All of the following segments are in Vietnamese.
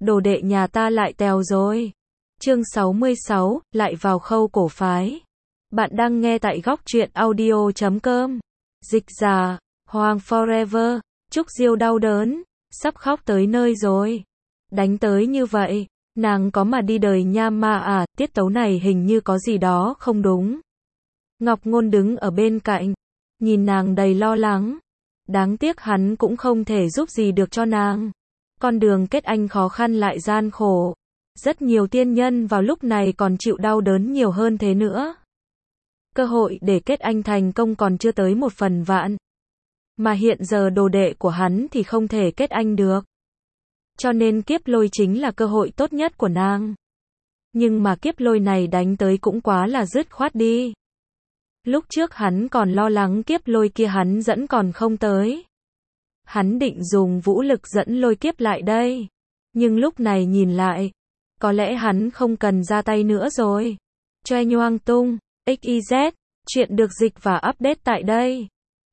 đồ đệ nhà ta lại tèo rồi. Chương 66, lại vào khâu cổ phái. Bạn đang nghe tại góc truyện audio.com. Dịch giả, Hoàng Forever, Trúc Diêu đau đớn, sắp khóc tới nơi rồi. Đánh tới như vậy, nàng có mà đi đời nha ma à, tiết tấu này hình như có gì đó không đúng. Ngọc Ngôn đứng ở bên cạnh, nhìn nàng đầy lo lắng. Đáng tiếc hắn cũng không thể giúp gì được cho nàng. Con đường kết anh khó khăn lại gian khổ. Rất nhiều tiên nhân vào lúc này còn chịu đau đớn nhiều hơn thế nữa. Cơ hội để kết anh thành công còn chưa tới 1/1000. Mà hiện giờ đồ đệ của hắn thì không thể kết anh được. Cho nên kiếp lôi chính là cơ hội tốt nhất của nàng. Nhưng mà kiếp lôi này đánh tới cũng quá là dứt khoát đi. Lúc trước hắn còn lo lắng kiếp lôi kia hắn dẫn còn không tới. Hắn định dùng vũ lực dẫn lôi kiếp lại đây. Nhưng lúc này nhìn lại, có lẽ hắn không cần ra tay nữa rồi. Choe nhoang tung, XYZ, chuyện được dịch và update tại đây.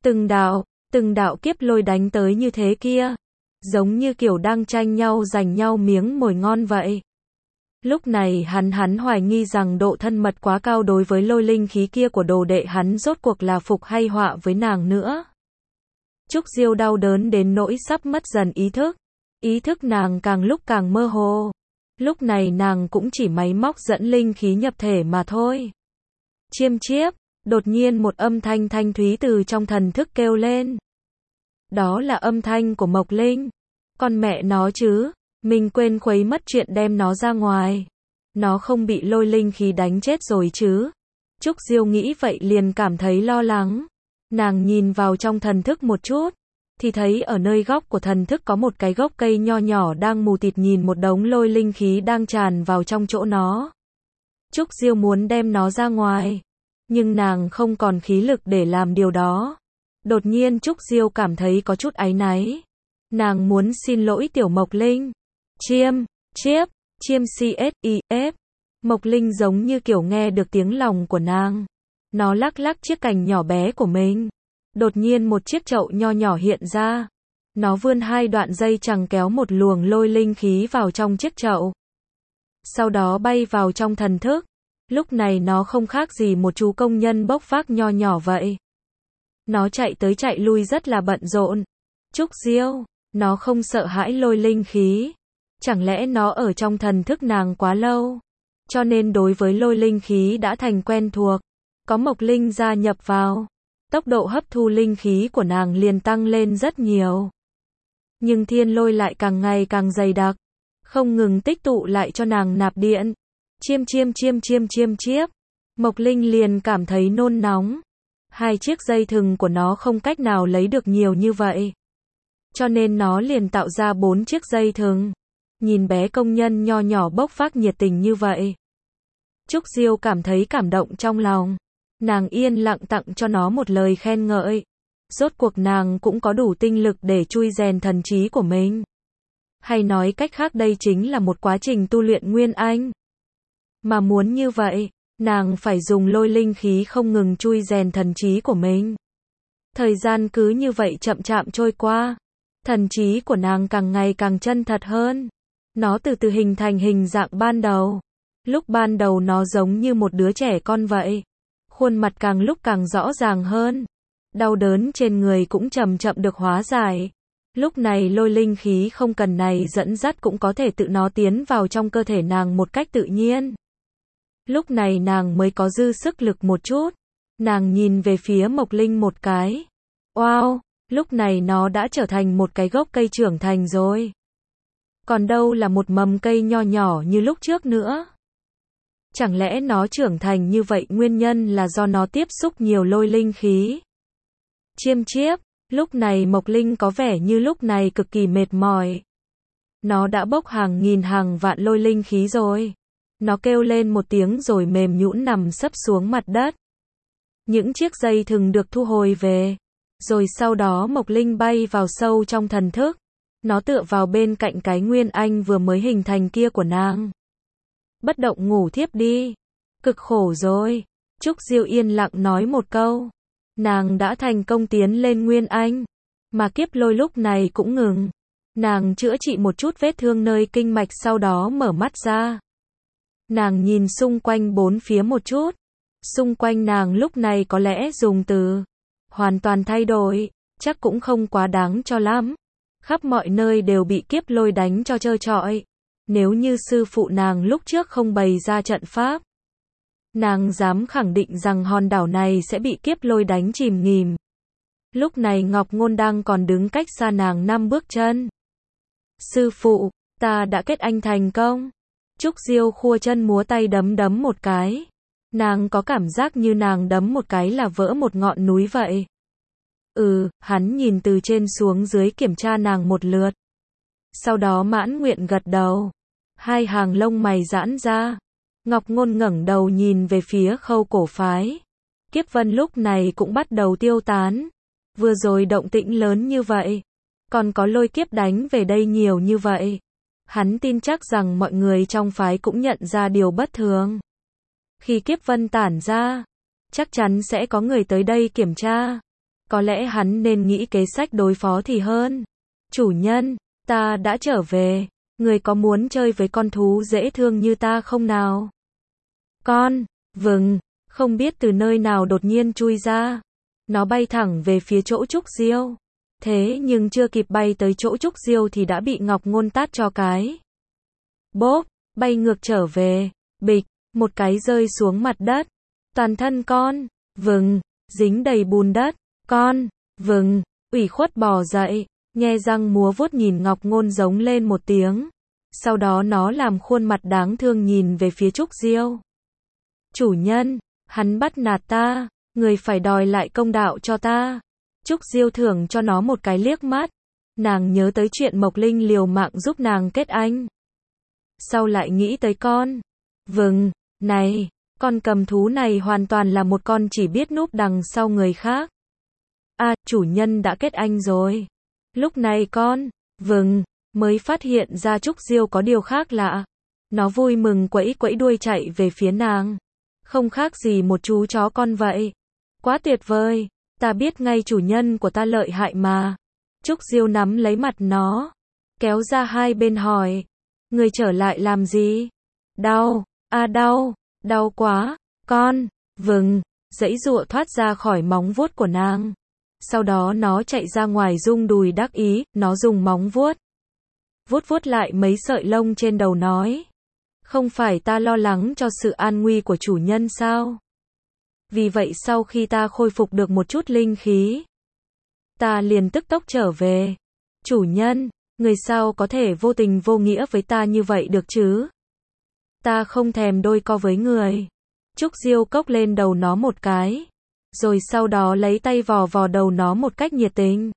Từng đạo kiếp lôi đánh tới như thế kia. Giống như kiểu đang tranh nhau giành nhau miếng mồi ngon vậy. Lúc này hắn hoài nghi rằng độ thân mật quá cao đối với lôi linh khí kia của đồ đệ hắn rốt cuộc là phục hay họa với nàng nữa. Trúc Diêu đau đớn đến nỗi sắp mất dần ý thức. Ý thức nàng càng lúc càng mơ hồ. Lúc này nàng cũng chỉ máy móc dẫn linh khí nhập thể mà thôi. Chiêm chiếp, đột nhiên một âm thanh thanh thúy từ trong thần thức kêu lên. Đó là âm thanh của Mộc Linh. Con mẹ nó chứ, mình quên khuấy mất chuyện đem nó ra ngoài. Nó không bị lôi linh khí đánh chết rồi chứ. Trúc Diêu nghĩ vậy liền cảm thấy lo lắng. Nàng nhìn vào trong thần thức một chút, thì thấy ở nơi góc của thần thức có một cái gốc cây nho nhỏ đang mù tịt nhìn một đống lôi linh khí đang tràn vào trong chỗ nó. Trúc Diêu muốn đem nó ra ngoài, nhưng nàng không còn khí lực để làm điều đó. Đột nhiên Trúc Diêu cảm thấy có chút áy náy. Nàng muốn xin lỗi Tiểu Mộc Linh. Chiêm, chiếp, chiêm CSIF. Mộc Linh giống như kiểu nghe được tiếng lòng của nàng. Nó lắc lắc chiếc cành nhỏ bé của mình. Đột nhiên một chiếc chậu nho nhỏ hiện ra. Nó vươn 2 đoạn dây chằng kéo một luồng lôi linh khí vào trong chiếc chậu. Sau đó bay vào trong thần thức. Lúc này nó không khác gì một chú công nhân bốc vác nho nhỏ vậy. Nó chạy tới chạy lui rất là bận rộn. Trúc Diêu, nó không sợ hãi lôi linh khí. Chẳng lẽ nó ở trong thần thức nàng quá lâu, cho nên đối với lôi linh khí đã thành quen thuộc. Có Mộc Linh gia nhập vào, tốc độ hấp thu linh khí của nàng liền tăng lên rất nhiều. Nhưng thiên lôi lại càng ngày càng dày đặc, không ngừng tích tụ lại cho nàng nạp điện. Chiêm chiếp. Mộc Linh liền cảm thấy nôn nóng. 2 chiếc dây thừng của nó không cách nào lấy được nhiều như vậy. Cho nên nó liền tạo ra 4 chiếc dây thừng. Nhìn bé công nhân nho nhỏ bốc vác nhiệt tình như vậy. Trúc Diêu cảm thấy cảm động trong lòng. Nàng yên lặng tặng cho nó một lời khen ngợi. Rốt cuộc nàng cũng có đủ tinh lực để chui rèn thần trí của mình. Hay nói cách khác đây chính là một quá trình tu luyện nguyên anh. Mà muốn như vậy, nàng phải dùng lôi linh khí không ngừng chui rèn thần trí của mình. Thời gian cứ như vậy chậm chạp trôi qua. Thần trí của nàng càng ngày càng chân thật hơn. Nó từ từ hình thành hình dạng ban đầu. Lúc ban đầu nó giống như một đứa trẻ con vậy. Khuôn mặt càng lúc càng rõ ràng hơn. Đau đớn trên người cũng chậm chậm được hóa giải. Lúc này lôi linh khí không cần này dẫn dắt cũng có thể tự nó tiến vào trong cơ thể nàng một cách tự nhiên. Lúc này nàng mới có dư sức lực một chút. Nàng nhìn về phía Mộc Linh một cái. Wow, lúc này nó đã trở thành một cái gốc cây trưởng thành rồi. Còn đâu là một mầm cây nho nhỏ như lúc trước nữa. Chẳng lẽ nó trưởng thành như vậy nguyên nhân là do nó tiếp xúc nhiều lôi linh khí? Chiêm chiếp, lúc này Mộc Linh có vẻ như lúc này cực kỳ mệt mỏi. Nó đã bốc hàng nghìn hàng vạn lôi linh khí rồi. Nó kêu lên một tiếng rồi mềm nhũn nằm sấp xuống mặt đất. Những chiếc dây thừng được thu hồi về. Rồi sau đó Mộc Linh bay vào sâu trong thần thức. Nó tựa vào bên cạnh cái nguyên anh vừa mới hình thành kia của nàng. Bất động ngủ thiếp đi. Cực khổ rồi. Trúc Diêu yên lặng nói một câu. Nàng đã thành công tiến lên nguyên anh. Mà kiếp lôi lúc này cũng ngừng. Nàng chữa trị một chút vết thương nơi kinh mạch sau đó mở mắt ra. Nàng nhìn xung quanh bốn phía một chút. Xung quanh nàng lúc này có lẽ dùng từ hoàn toàn thay đổi, chắc cũng không quá đáng cho lắm. Khắp mọi nơi đều bị kiếp lôi đánh cho trơ trọi. Nếu như sư phụ nàng lúc trước không bày ra trận pháp, nàng dám khẳng định rằng hòn đảo này sẽ bị kiếp lôi đánh chìm nghỉm. Lúc này Ngọc Ngôn đang còn đứng cách xa nàng 5 bước chân. Sư phụ, ta đã kết anh thành công. Trúc Diêu khua chân múa tay đấm một cái. Nàng có cảm giác như nàng đấm một cái là vỡ một ngọn núi vậy. Hắn nhìn từ trên xuống dưới kiểm tra nàng một lượt. Sau đó mãn nguyện gật đầu. Hai hàng lông mày giãn ra. Ngọc Ngôn ngẩng đầu nhìn về phía Khâu cổ phái. Kiếp vân lúc này cũng bắt đầu tiêu tán. Vừa rồi động tĩnh lớn như vậy, còn có lôi kiếp đánh về đây nhiều như vậy. Hắn tin chắc rằng mọi người trong phái cũng nhận ra điều bất thường. Khi kiếp vân tản ra, chắc chắn sẽ có người tới đây kiểm tra. Có lẽ hắn nên nghĩ kế sách đối phó thì hơn. Chủ nhân, ta đã trở về. Người có muốn chơi với con thú dễ thương như ta không nào? Con, vâng, không biết từ nơi nào đột nhiên chui ra. Nó bay thẳng về phía chỗ Trúc Diêu. Thế nhưng chưa kịp bay tới chỗ Trúc Diêu thì đã bị Ngọc Ngôn tát cho cái. Bốp, bay ngược trở về. Bịch, một cái rơi xuống mặt đất. Toàn thân con, vâng, dính đầy bùn đất. Con, vâng, ủy khuất bò dậy, nhe răng múa vuốt nhìn Ngọc Ngôn giống lên một tiếng. Sau đó nó làm khuôn mặt đáng thương nhìn về phía Trúc Diêu. Chủ nhân, hắn bắt nạt ta, người phải đòi lại công đạo cho ta. Trúc Diêu thưởng cho nó một cái liếc mắt. Nàng nhớ tới chuyện Mộc Linh liều mạng giúp nàng kết anh. Sau lại nghĩ tới con. Vâng, này, con cầm thú này hoàn toàn là một con chỉ biết núp đằng sau người khác. Chủ nhân đã kết anh rồi. Lúc này con, vâng, mới phát hiện ra Trúc Diêu có điều khác lạ. Nó vui mừng quẫy quẫy đuôi chạy về phía nàng. Không khác gì một chú chó con vậy. Quá tuyệt vời, ta biết ngay chủ nhân của ta lợi hại mà. Trúc Diêu nắm lấy mặt nó, kéo ra hai bên hỏi. Người trở lại làm gì? Đau, đau, đau quá, con, vâng, giãy giụa thoát ra khỏi móng vuốt của nàng. Sau đó nó chạy ra ngoài rung đùi đắc ý, nó dùng móng vuốt. Vuốt lại mấy sợi lông trên đầu nói. Không phải ta lo lắng cho sự an nguy của chủ nhân sao? Vì vậy sau khi ta khôi phục được một chút linh khí, ta liền tức tốc trở về. Chủ nhân, người sao có thể vô tình vô nghĩa với ta như vậy được chứ? Ta không thèm đôi co với người. Trúc Diêu cốc lên đầu nó một cái, rồi sau đó lấy tay vò vò đầu nó một cách nhiệt tình.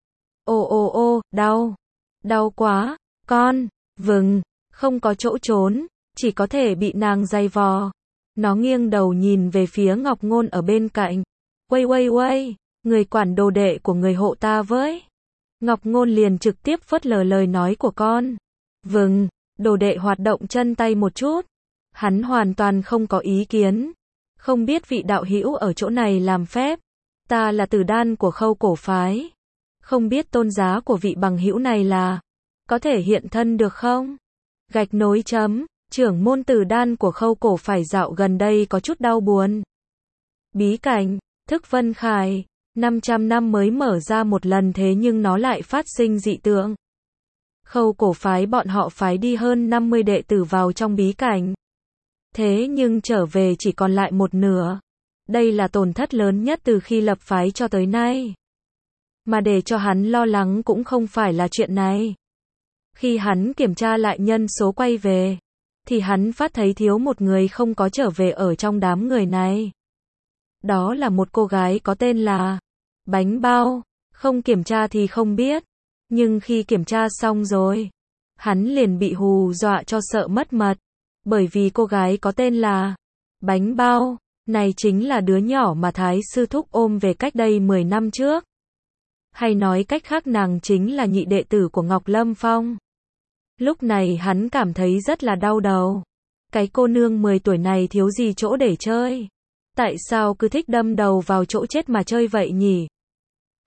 Đau. Đau quá, con, vâng, không có chỗ trốn, chỉ có thể bị nàng giày vò. Nó nghiêng đầu nhìn về phía Ngọc Ngôn ở bên cạnh. Uây, người quản đồ đệ của người hộ ta với. Ngọc Ngôn liền trực tiếp phớt lờ lời nói của con. Vâng, đồ đệ hoạt động chân tay một chút. Hắn hoàn toàn không có ý kiến. Không biết vị đạo hữu ở chỗ này làm phép. Ta là tử đan của Khâu cổ phái. Không biết tôn giá của vị bằng hữu này là. Có thể hiện thân được không? Gạch nối chấm. Trưởng môn tử đan của Khâu cổ phái dạo gần đây có chút đau buồn. Bí cảnh, Thức Vân Khải. 500 năm mới mở ra một lần thế nhưng nó lại phát sinh dị tượng. Khâu cổ phái bọn họ phái đi hơn 50 đệ tử vào trong bí cảnh. Thế nhưng trở về chỉ còn lại một nửa. Đây là tổn thất lớn nhất từ khi lập phái cho tới nay. Mà để cho hắn lo lắng cũng không phải là chuyện này. Khi hắn kiểm tra lại nhân số quay về, thì hắn phát thấy thiếu một người không có trở về ở trong đám người này. Đó là một cô gái có tên là Bánh Bao. Không kiểm tra thì không biết. Nhưng khi kiểm tra xong rồi, hắn liền bị hù dọa cho sợ mất mật. Bởi vì cô gái có tên là Bánh Bao, này chính là đứa nhỏ mà Thái sư thúc ôm về cách đây 10 năm trước. Hay nói cách khác nàng chính là nhị đệ tử của Ngọc Lâm Phong. Lúc này hắn cảm thấy rất là đau đầu. Cái cô nương 10 tuổi này thiếu gì chỗ để chơi. Tại sao cứ thích đâm đầu vào chỗ chết mà chơi vậy nhỉ?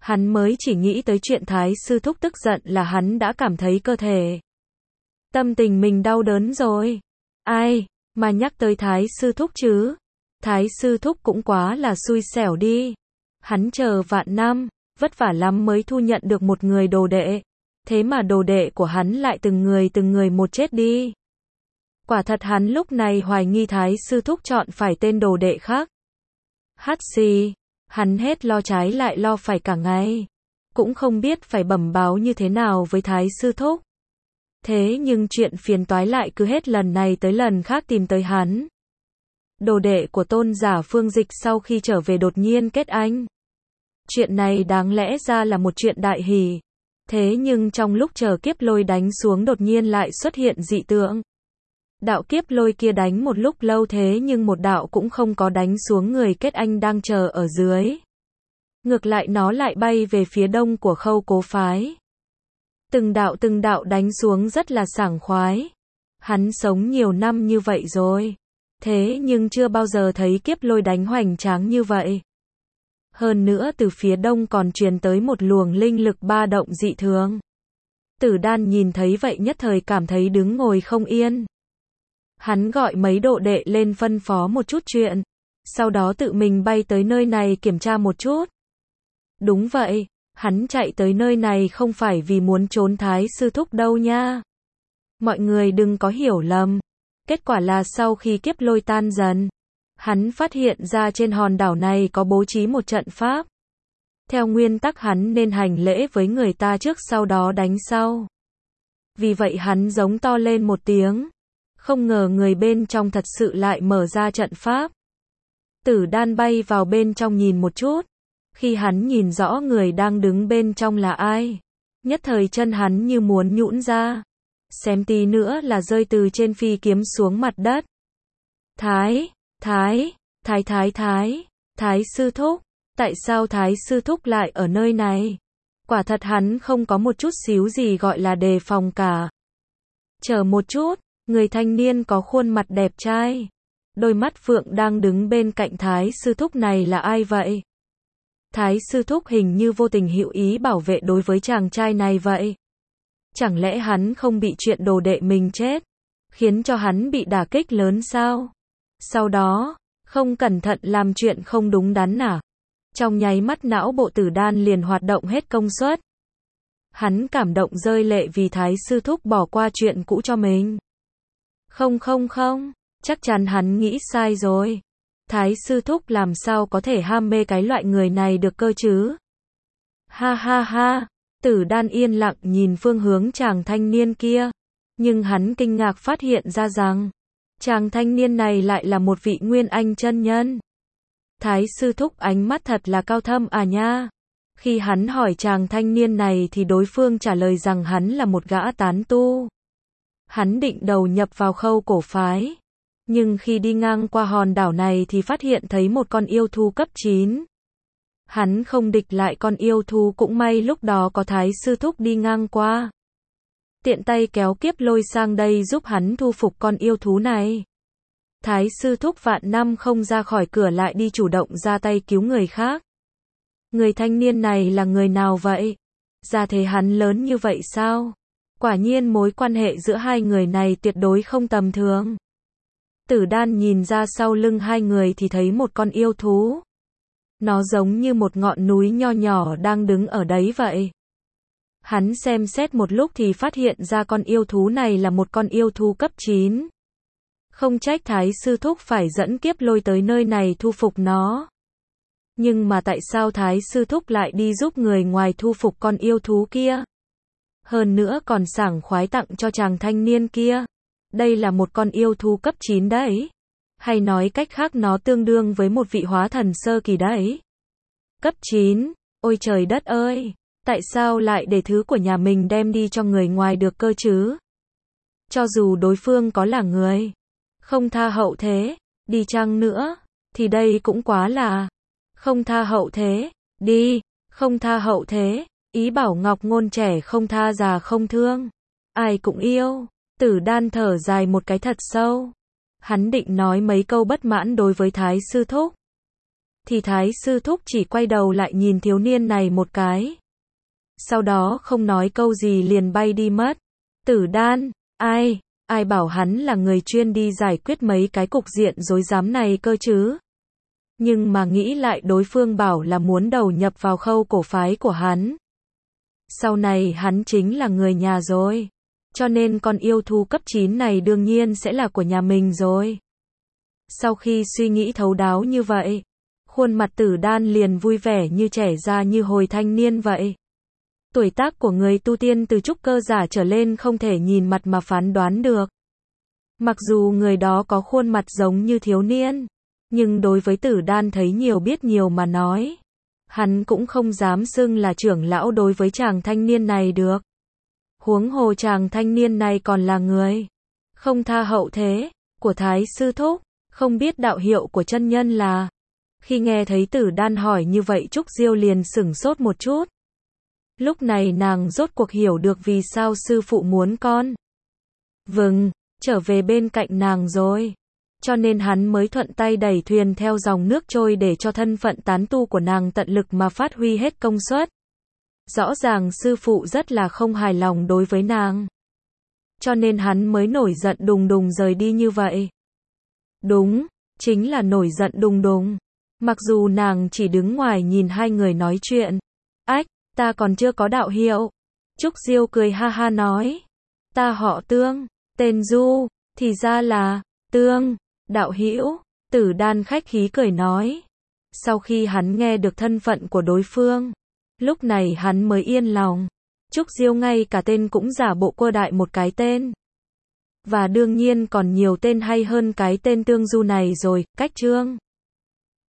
Hắn mới chỉ nghĩ tới chuyện Thái sư thúc tức giận là hắn đã cảm thấy cơ thể. Tâm tình mình đau đớn rồi. Ai, mà nhắc tới Thái sư thúc chứ? Thái sư thúc cũng quá là xui xẻo đi. Hắn chờ vạn năm, vất vả lắm mới thu nhận được một người đồ đệ. Thế mà đồ đệ của hắn lại từng người một chết đi. Quả thật hắn lúc này hoài nghi Thái sư thúc chọn phải tên đồ đệ khác. Hát xì, hắn hết lo trái lại lo phải cả ngày. Cũng không biết phải bẩm báo như thế nào với Thái sư thúc. Thế nhưng chuyện phiền toái lại cứ hết lần này tới lần khác tìm tới hắn. Đồ đệ của tôn giả Phương Dịch sau khi trở về đột nhiên kết anh. Chuyện này đáng lẽ ra là một chuyện đại hỷ. Thế nhưng trong lúc chờ kiếp lôi đánh xuống đột nhiên lại xuất hiện dị tượng. Đạo kiếp lôi kia đánh một lúc lâu thế nhưng một đạo cũng không có đánh xuống người kết anh đang chờ ở dưới. Ngược lại nó lại bay về phía đông của Khâu Cố phái. Từng đạo đánh xuống rất là sảng khoái. Hắn sống nhiều năm như vậy rồi. Thế nhưng chưa bao giờ thấy kiếp lôi đánh hoành tráng như vậy. Hơn nữa từ phía đông còn truyền tới một luồng linh lực ba động dị thường. Tử Đan nhìn thấy vậy nhất thời cảm thấy đứng ngồi không yên. Hắn gọi mấy độ đệ lên phân phó một chút chuyện. Sau đó tự mình bay tới nơi này kiểm tra một chút. Đúng vậy, hắn chạy tới nơi này không phải vì muốn trốn Thái sư thúc đâu nha. Mọi người đừng có hiểu lầm. Kết quả là sau khi kiếp lôi tan dần, hắn phát hiện ra trên hòn đảo này có bố trí một trận pháp. Theo nguyên tắc hắn nên hành lễ với người ta trước sau đó đánh sau. Vì vậy hắn giống to lên một tiếng. Không ngờ người bên trong thật sự lại mở ra trận pháp. Tử Đan bay vào bên trong nhìn một chút. Khi hắn nhìn rõ người đang đứng bên trong là ai, nhất thời chân hắn như muốn nhũn ra. Xém tí nữa là rơi từ trên phi kiếm xuống mặt đất. Thái sư thúc, tại sao Thái sư thúc lại ở nơi này? Quả thật hắn không có một chút xíu gì gọi là đề phòng cả. Chờ một chút, người thanh niên có khuôn mặt đẹp trai, đôi mắt phượng đang đứng bên cạnh Thái sư thúc này là ai vậy? Thái sư thúc hình như vô tình hữu ý bảo vệ đối với chàng trai này vậy. Chẳng lẽ hắn không bị chuyện đồ đệ mình chết, khiến cho hắn bị đả kích lớn sao? Sau đó, không cẩn thận làm chuyện không đúng đắn à? Trong nháy mắt não bộ Tử Đan liền hoạt động hết công suất. Hắn cảm động rơi lệ vì Thái sư thúc bỏ qua chuyện cũ cho mình. Không, chắc chắn hắn nghĩ sai rồi. Thái sư thúc làm sao có thể ham mê cái loại người này được cơ chứ? Ha, Tử Đan yên lặng nhìn phương hướng chàng thanh niên kia. Nhưng hắn kinh ngạc phát hiện ra rằng, chàng thanh niên này lại là một vị Nguyên Anh chân nhân. Thái sư thúc ánh mắt thật là cao thâm à nha. Khi hắn hỏi chàng thanh niên này thì đối phương trả lời rằng hắn là một gã tán tu. Hắn định đầu nhập vào Khâu Cổ phái. Nhưng khi đi ngang qua hòn đảo này thì phát hiện thấy một con yêu thú cấp 9. Hắn không địch lại con yêu thú, cũng may lúc đó có Thái sư thúc đi ngang qua. Tiện tay kéo kiếp lôi sang đây giúp hắn thu phục con yêu thú này. Thái sư thúc vạn năm không ra khỏi cửa lại đi chủ động ra tay cứu người khác. Người thanh niên này là người nào vậy? Gia thế hắn lớn như vậy sao? Quả nhiên mối quan hệ giữa hai người này tuyệt đối không tầm thường. Tử Đan nhìn ra sau lưng hai người thì thấy một con yêu thú. Nó giống như một ngọn núi nho nhỏ đang đứng ở đấy vậy. Hắn xem xét một lúc thì phát hiện ra con yêu thú này là một con yêu thú cấp 9. Không trách Thái sư thúc phải dẫn kiếp lôi tới nơi này thu phục nó. Nhưng mà tại sao Thái sư thúc lại đi giúp người ngoài thu phục con yêu thú kia? Hơn nữa còn sảng khoái tặng cho chàng thanh niên kia. Đây là một con yêu thú cấp 9 đấy. Hay nói cách khác nó tương đương với một vị hóa thần sơ kỳ đấy. Cấp 9, ôi trời đất ơi, tại sao lại để thứ của nhà mình đem đi cho người ngoài được cơ chứ? Cho dù đối phương có là người không tha hậu thế, đi chăng nữa, thì đây cũng quá là không tha hậu thế, đi, không tha hậu thế, ý bảo ngọc ngôn trẻ không tha già không thương, ai cũng yêu. Tử Đan thở dài một cái thật sâu. Hắn định nói mấy câu bất mãn đối với Thái sư thúc. thì Thái sư thúc chỉ quay đầu lại nhìn thiếu niên này một cái. Sau đó không nói câu gì liền bay đi mất. Tử Đan, ai bảo hắn là người chuyên đi giải quyết mấy cái cục diện rối rắm này cơ chứ. Nhưng mà nghĩ lại đối phương bảo là muốn đầu nhập vào khâu cổ phái của hắn. Sau này hắn chính là người nhà rồi. Cho nên con yêu thú cấp 9 này đương nhiên sẽ là của nhà mình rồi. Sau khi suy nghĩ thấu đáo như vậy, khuôn mặt Tử Đan liền vui vẻ như trẻ ra như hồi thanh niên vậy. Tuổi tác của người tu tiên từ trúc cơ giả trở lên không thể nhìn mặt mà phán đoán được. Mặc dù người đó có khuôn mặt giống như thiếu niên, nhưng đối với Tử Đan thấy nhiều biết nhiều mà nói. Hắn cũng không dám xưng là trưởng lão đối với chàng thanh niên này được. Huống hồ chàng thanh niên này còn là người không tha hậu thế của Thái sư thúc, không biết đạo hiệu của chân nhân là. Khi nghe thấy Tử Đan hỏi như vậy Trúc Diêu liền sửng sốt một chút. Lúc này nàng rốt cuộc hiểu được vì sao sư phụ muốn con trở về bên cạnh nàng rồi. Cho nên hắn mới thuận tay đẩy thuyền theo dòng nước trôi để cho thân phận tán tu của nàng tận lực mà phát huy hết công suất. Rõ ràng sư phụ rất là không hài lòng đối với nàng. Cho nên hắn mới nổi giận đùng đùng rời đi như vậy. Đúng, chính là nổi giận đùng đùng. Mặc dù nàng chỉ đứng ngoài nhìn hai người nói chuyện. Ách, ta còn chưa có đạo hiệu. Trúc Diêu cười ha ha nói. Ta họ Tương, tên Du, thì ra là Tương, đạo hữu. Tử Đan khách khí cười nói. Sau khi hắn nghe được thân phận của đối phương, lúc này hắn mới yên lòng. Trúc Diêu ngay cả tên cũng giả bộ quơ đại một cái tên. Và đương nhiên còn nhiều tên hay hơn cái tên Tương Du này rồi, cách chương.